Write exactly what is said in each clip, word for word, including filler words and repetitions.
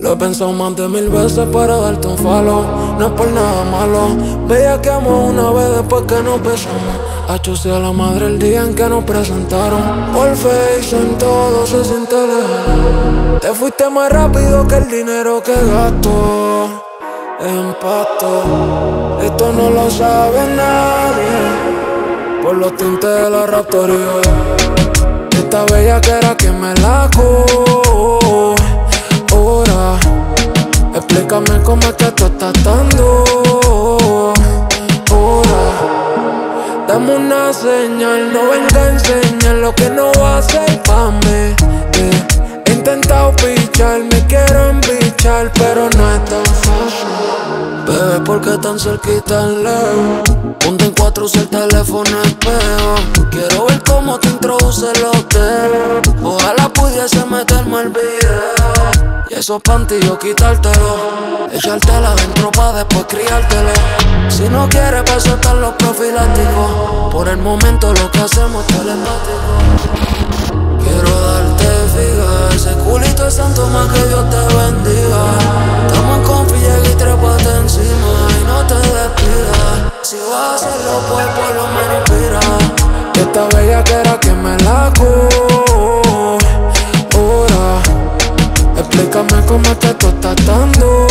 Lo he pensado más de mil veces para darte un follow. No es por nada malo. Veía que amo una vez después que nos besamos. Achuse a la madre el día en que nos presentaron. Por Face en todo se siente lejano. Te fuiste más rápido que el dinero que gasto en pasto. Esto no lo sabe nadie por los tintes de la Raptoría. Esta bella que era quien me la co. Ahora, explícame cómo es que tú estás dando. Ahora, dame una señal, no venga a enseñar lo que no va a ser pa' mí. eh. He intentado pichar, me quiero embichar, pero no es tan fácil. Bebé, ¿por qué tan cerquita en lejos? Ponte en cuatro, usa el teléfono espejo. Quiero ver cómo te introduce los dedos. Ojalá pudiese meterme al video y esos pantillos quitártelo, echártela adentro pa' después criártelo. Si no quieres, pa' eso están los profilácticos. Por el momento lo que hacemos es telepático. Quiero darte figa, ese culito es santo, más que Dios te bendiga. Estamos en confi, llega y trépate encima y no te despidas. Si vas a hacerlo, pues por lo menos mira. Esta bella que era quien me la co. Ahora, explícame cómo es que tú estás dando.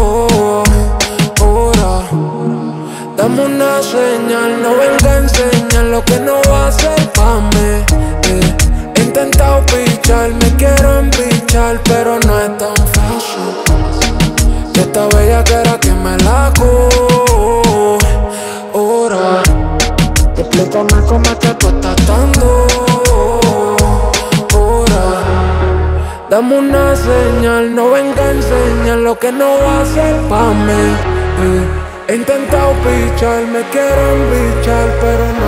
Ahora, dame una señal, no venga a enseñar lo que no va a ser pa' mí. eh. He intentado pichar, me quiero embichar, pero no es tan fácil. Esta bella que era quien me la co. Ahora, explícame cómo es que tú estás dando. Ahora, dame una señal, no venga a enseñar lo que no va a ser pa' mí. eh. He intentado pichar, me quiero embichar, pero no